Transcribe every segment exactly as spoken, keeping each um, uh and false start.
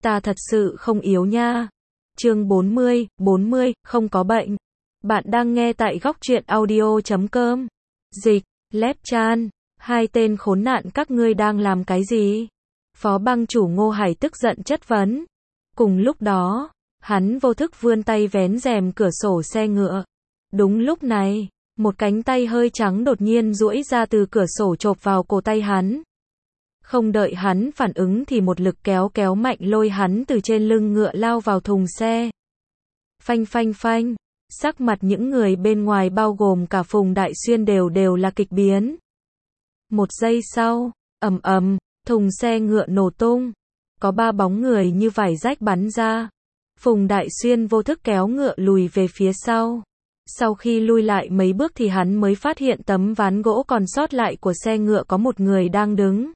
Ta thật sự không yếu nha. Chương bốn mươi, bốn mươi, không có bệnh. Bạn đang nghe tại góc truyện audio chấm com. Dịch, Lép Chan, hai tên khốn nạn các ngươi đang làm cái gì? Phó bang chủ Ngô Hải tức giận chất vấn. Cùng lúc đó, hắn vô thức vươn tay vén rèm cửa sổ xe ngựa. Đúng lúc này, một cánh tay hơi trắng đột nhiên duỗi ra từ cửa sổ chộp vào cổ tay hắn. Không đợi hắn phản ứng thì một lực kéo kéo mạnh lôi hắn từ trên lưng ngựa lao vào thùng xe. Phanh phanh phanh, sắc mặt những người bên ngoài bao gồm cả Phùng Đại Xuyên đều đều là kịch biến. Một giây sau, ầm ầm, thùng xe ngựa nổ tung. Có ba bóng người như vải rách bắn ra. Phùng Đại Xuyên vô thức kéo ngựa lùi về phía sau. Sau khi lui lại mấy bước thì hắn mới phát hiện tấm ván gỗ còn sót lại của xe ngựa có một người đang đứng.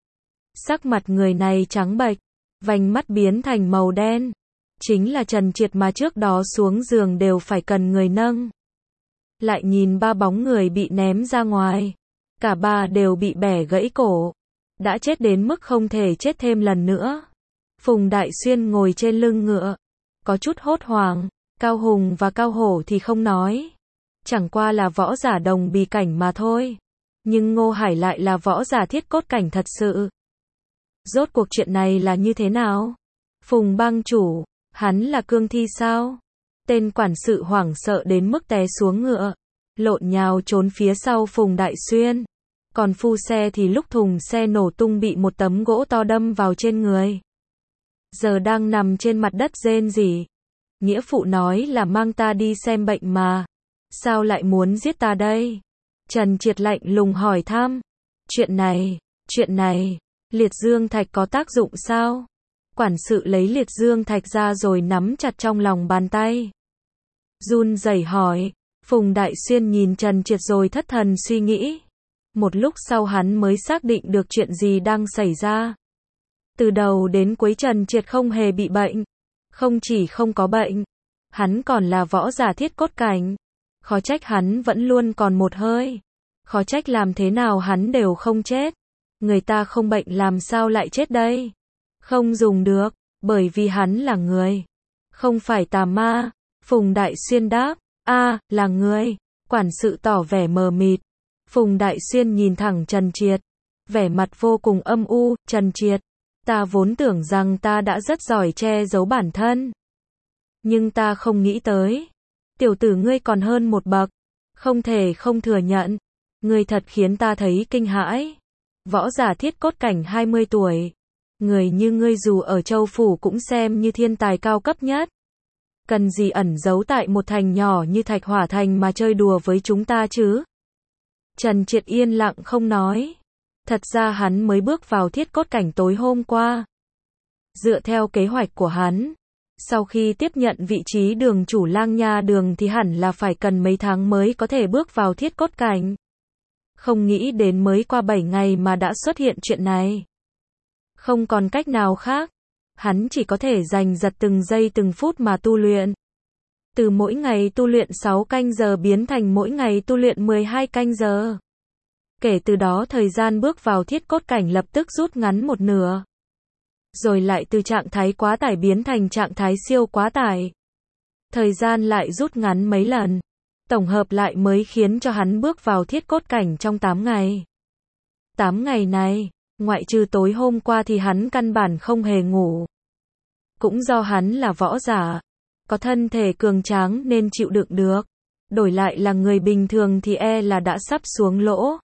Sắc mặt người này trắng bệch, vành mắt biến thành màu đen. Chính là Trần Triệt mà trước đó xuống giường đều phải cần người nâng. Lại nhìn ba bóng người bị ném ra ngoài. Cả ba đều bị bẻ gãy cổ. Đã chết đến mức không thể chết thêm lần nữa. Phùng Đại Xuyên ngồi trên lưng ngựa. Có chút hốt hoảng. Cao Hùng và Cao Hổ thì không nói. Chẳng qua là võ giả đồng bì cảnh mà thôi. Nhưng Ngô Hải lại là võ giả thiết cốt cảnh thật sự. Rốt cuộc chuyện này là như thế nào? Phùng bang chủ, hắn là cương thi sao? Tên quản sự hoảng sợ đến mức té xuống ngựa. Lộn nhào trốn phía sau Phùng Đại Xuyên. Còn phu xe thì lúc thùng xe nổ tung bị một tấm gỗ to đâm vào trên người. Giờ đang nằm trên mặt đất rên rỉ. Nghĩa phụ nói là mang ta đi xem bệnh mà. Sao lại muốn giết ta đây? Trần Triệt lạnh lùng hỏi thăm. Chuyện này, chuyện này, liệt dương thạch có tác dụng sao? Quản sự lấy liệt dương thạch ra rồi nắm chặt trong lòng bàn tay. Run rẩy hỏi. Phùng Đại Xuyên nhìn Trần Triệt rồi thất thần suy nghĩ. Một lúc sau hắn mới xác định được chuyện gì đang xảy ra. Từ đầu đến cuối Trần Triệt không hề bị bệnh. Không chỉ không có bệnh, hắn còn là võ giả thiết cốt cảnh. Khó trách hắn vẫn luôn còn một hơi. Khó trách làm thế nào hắn đều không chết. Người ta không bệnh làm sao lại chết đây? Không dùng được, bởi vì hắn là người. Không phải tà ma. Phùng Đại Xuyên đáp, a, là người. Quản sự tỏ vẻ mờ mịt. Phùng Đại Xuyên nhìn thẳng Trần Triệt. Vẻ mặt vô cùng âm u, Trần Triệt. Ta vốn tưởng rằng ta đã rất giỏi che giấu bản thân. Nhưng ta không nghĩ tới. Tiểu tử ngươi còn hơn một bậc. Không thể không thừa nhận. Ngươi thật khiến ta thấy kinh hãi. Võ giả thiết cốt cảnh hai mươi tuổi. Người như ngươi dù ở châu phủ cũng xem như thiên tài cao cấp nhất. Cần gì ẩn giấu tại một thành nhỏ như Thạch Hỏa Thành mà chơi đùa với chúng ta chứ? Trần Triệt yên lặng không nói. Thật ra hắn mới bước vào thiết cốt cảnh tối hôm qua. Dựa theo kế hoạch của hắn, sau khi tiếp nhận vị trí đường chủ Lang Nha đường thì hẳn là phải cần mấy tháng mới có thể bước vào thiết cốt cảnh. Không nghĩ đến mới qua bảy ngày mà đã xuất hiện chuyện này. Không còn cách nào khác, hắn chỉ có thể giành giật từng giây từng phút mà tu luyện. Từ mỗi ngày tu luyện sáu canh giờ biến thành mỗi ngày tu luyện mười hai canh giờ. Kể từ đó thời gian bước vào thiết cốt cảnh lập tức rút ngắn một nửa. Rồi lại từ trạng thái quá tải biến thành trạng thái siêu quá tải. Thời gian lại rút ngắn mấy lần. Tổng hợp lại mới khiến cho hắn bước vào thiết cốt cảnh trong tám ngày. tám ngày này, ngoại trừ tối hôm qua thì hắn căn bản không hề ngủ. Cũng do hắn là võ giả, có thân thể cường tráng nên chịu đựng được. Đổi lại là người bình thường thì e là đã sắp xuống lỗ.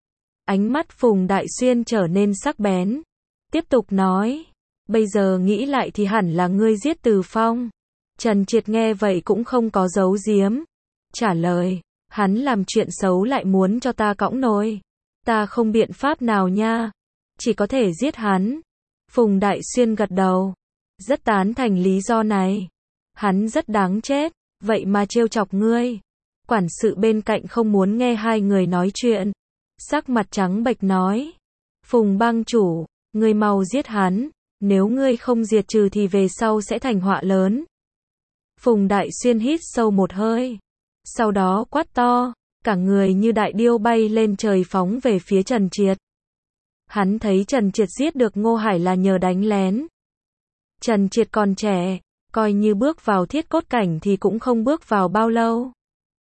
Ánh mắt Phùng Đại Xuyên trở nên sắc bén. Tiếp tục nói. Bây giờ nghĩ lại thì hẳn là ngươi giết Từ Phong. Trần Triệt nghe vậy cũng không có giấu giếm. Trả lời. Hắn làm chuyện xấu lại muốn cho ta cõng nồi. Ta không biện pháp nào nha. Chỉ có thể giết hắn. Phùng Đại Xuyên gật đầu. Rất tán thành lý do này. Hắn rất đáng chết. Vậy mà trêu chọc ngươi. Quản sự bên cạnh không muốn nghe hai người nói chuyện. Sắc mặt trắng bệch nói. Phùng bang chủ, ngươi mau giết hắn. Nếu ngươi không diệt trừ thì về sau sẽ thành họa lớn. Phùng Đại Xuyên hít sâu một hơi. Sau đó quát to. Cả người như đại điêu bay lên trời phóng về phía Trần Triệt. Hắn thấy Trần Triệt giết được Ngô Hải là nhờ đánh lén. Trần Triệt còn trẻ, coi như bước vào thiết cốt cảnh thì cũng không bước vào bao lâu.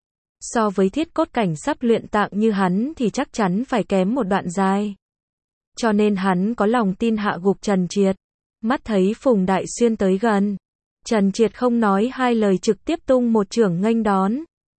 So với thiết cốt cảnh sắp luyện tạng như hắn thì chắc chắn phải kém một đoạn dài. Cho nên hắn có lòng tin hạ gục Trần Triệt. Mắt thấy Phùng Đại Xuyên tới gần, Trần Triệt không nói hai lời trực tiếp tung một chưởng nghênh đón.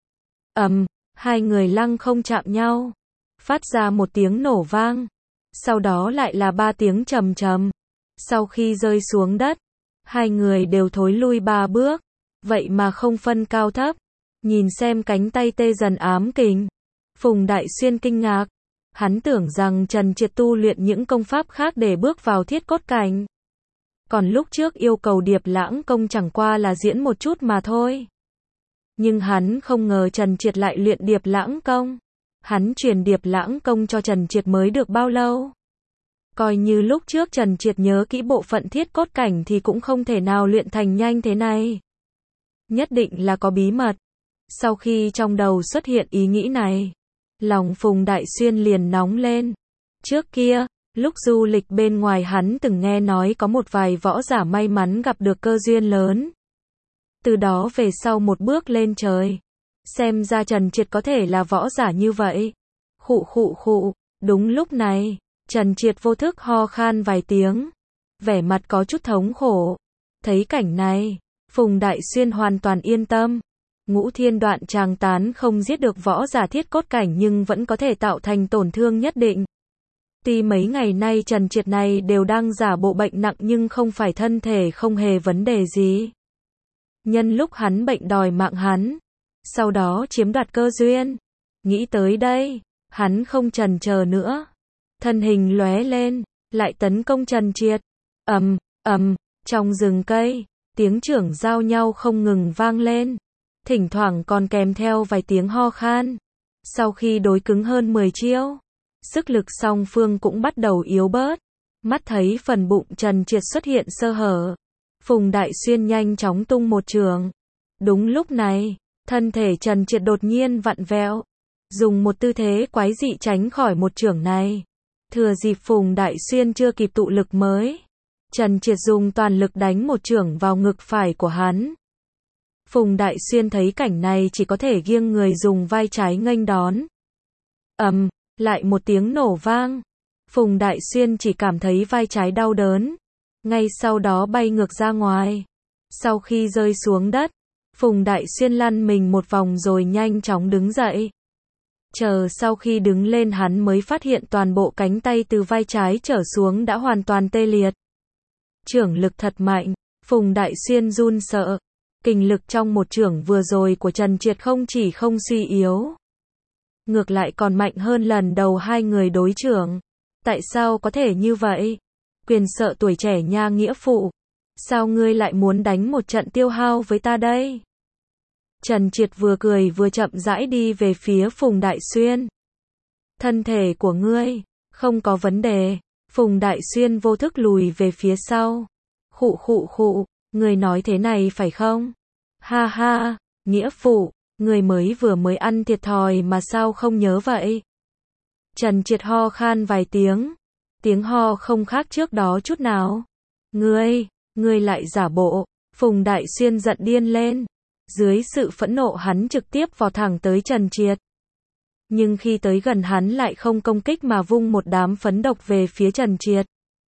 Ầm, hai người lăng không chạm nhau, phát ra một tiếng nổ vang. Sau đó lại là ba tiếng trầm trầm. Sau khi rơi xuống đất, hai người đều thối lui ba bước, vậy mà không phân cao thấp. Nhìn xem cánh tay tê dần ám kình, Phùng Đại Xuyên kinh ngạc. Hắn tưởng rằng Trần Triệt tu luyện những công pháp khác để bước vào thiết cốt cảnh. Còn lúc trước yêu cầu Điệp Lãng Công chẳng qua là diễn một chút mà thôi. Nhưng hắn không ngờ Trần Triệt lại luyện Điệp Lãng Công. Hắn truyền Điệp Lãng Công cho Trần Triệt mới được bao lâu. Coi như lúc trước Trần Triệt nhớ kỹ bộ phận thiết cốt cảnh thì cũng không thể nào luyện thành nhanh thế này. Nhất định là có bí mật. Sau khi trong đầu xuất hiện ý nghĩ này, lòng Phùng Đại Xuyên liền nóng lên. Trước kia, lúc du lịch bên ngoài hắn từng nghe nói có một vài võ giả may mắn gặp được cơ duyên lớn. Từ đó về sau một bước lên trời. Xem ra Trần Triệt có thể là võ giả như vậy. Khụ khụ khụ, đúng lúc này, Trần Triệt vô thức ho khan vài tiếng. Vẻ mặt có chút thống khổ. Thấy cảnh này, Phùng Đại Xuyên hoàn toàn yên tâm. Ngũ Thiên Đoạn Tràng Tán không giết được võ giả thiết cốt cảnh nhưng vẫn có thể tạo thành tổn thương nhất định. Tuy mấy ngày nay Trần Triệt này đều đang giả bộ bệnh nặng nhưng không phải thân thể không hề vấn đề gì. Nhân lúc hắn bệnh đòi mạng hắn, sau đó chiếm đoạt cơ duyên. Nghĩ tới đây, hắn không chần chờ nữa. Thân hình lóe lên, lại tấn công Trần Triệt. Ầm, ầm, trong rừng cây, tiếng chưởng giao nhau không ngừng vang lên. Thỉnh thoảng còn kèm theo vài tiếng ho khan. Sau khi đối cứng hơn mười chiêu, sức lực song phương cũng bắt đầu yếu bớt. Mắt thấy phần bụng Trần Triệt xuất hiện sơ hở, Phùng Đại Xuyên nhanh chóng tung một chưởng. Đúng lúc này, thân thể Trần Triệt đột nhiên vặn vẹo, dùng một tư thế quái dị tránh khỏi một chưởng này. Thừa dịp Phùng Đại Xuyên chưa kịp tụ lực mới, Trần Triệt dùng toàn lực đánh một chưởng vào ngực phải của hắn. Phùng Đại Xuyên thấy cảnh này chỉ có thể nghiêng người dùng vai trái nghênh đón. Ầm, um, lại một tiếng nổ vang. Phùng Đại Xuyên chỉ cảm thấy vai trái đau đớn, ngay sau đó bay ngược ra ngoài. Sau khi rơi xuống đất, Phùng Đại Xuyên lăn mình một vòng rồi nhanh chóng đứng dậy. Chờ sau khi đứng lên hắn mới phát hiện toàn bộ cánh tay từ vai trái trở xuống đã hoàn toàn tê liệt. Chưởng lực thật mạnh, Phùng Đại Xuyên run sợ. Kình lực trong một chưởng vừa rồi của Trần Triệt không chỉ không suy yếu, ngược lại còn mạnh hơn lần đầu hai người đối chưởng. Tại sao có thể như vậy? Quyền sợ tuổi trẻ nha nghĩa phụ. Sao ngươi lại muốn đánh một trận tiêu hao với ta đây? Trần Triệt vừa cười vừa chậm rãi đi về phía Phùng Đại Xuyên. Thân thể của ngươi không có vấn đề. Phùng Đại Xuyên vô thức lùi về phía sau. Khụ khụ khụ, ngươi nói thế này phải không? Ha ha, nghĩa phụ, ngươi mới vừa mới ăn thiệt thòi mà sao không nhớ vậy? Trần Triệt ho khan vài tiếng. Tiếng ho không khác trước đó chút nào. Ngươi, ngươi lại giả bộ. Phùng Đại Xuyên giận điên lên. Dưới sự phẫn nộ hắn trực tiếp vò thẳng tới Trần Triệt. Nhưng khi tới gần hắn lại không công kích mà vung một đám phấn độc về phía Trần Triệt.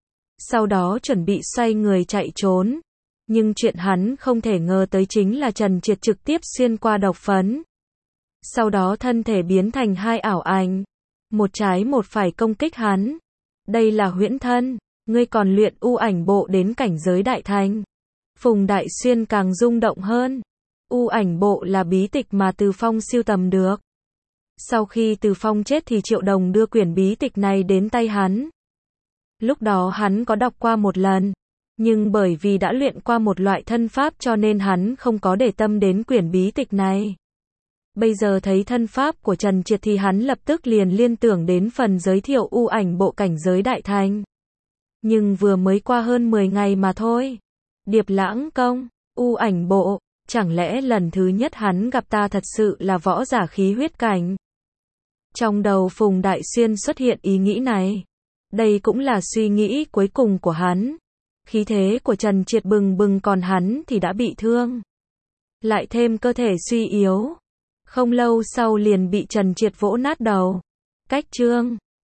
Sau đó chuẩn bị xoay người chạy trốn. Nhưng chuyện hắn không thể ngờ tới chính là Trần Triệt trực tiếp xuyên qua độc phấn. Sau đó thân thể biến thành hai ảo ảnh. Một trái một phải công kích hắn. Đây là huyễn thân, ngươi còn luyện u ảnh bộ đến cảnh giới đại thành. Phùng Đại Xuyên càng rung động hơn. U ảnh bộ là bí tịch mà Từ Phong siêu tầm được. Sau khi Từ Phong chết thì Triệu Đồng đưa quyển bí tịch này đến tay hắn. Lúc đó hắn có đọc qua một lần, nhưng bởi vì đã luyện qua một loại thân pháp cho nên hắn không có để tâm đến quyển bí tịch này. Bây giờ thấy thân pháp của Trần Triệt thì hắn lập tức liền liên tưởng đến phần giới thiệu u ảnh bộ cảnh giới đại thành. Nhưng vừa mới qua hơn mười ngày mà thôi. Điệp Lãng Công, u ảnh bộ, chẳng lẽ lần thứ nhất hắn gặp ta thật sự là võ giả khí huyết cảnh? Trong đầu Phùng Đại Xuyên xuất hiện ý nghĩ này. Đây cũng là suy nghĩ cuối cùng của hắn. Khí thế của Trần Triệt bừng bừng còn hắn thì đã bị thương. Lại thêm cơ thể suy yếu. Không lâu sau liền bị Trần Triệt vỗ nát đầu. Cách chương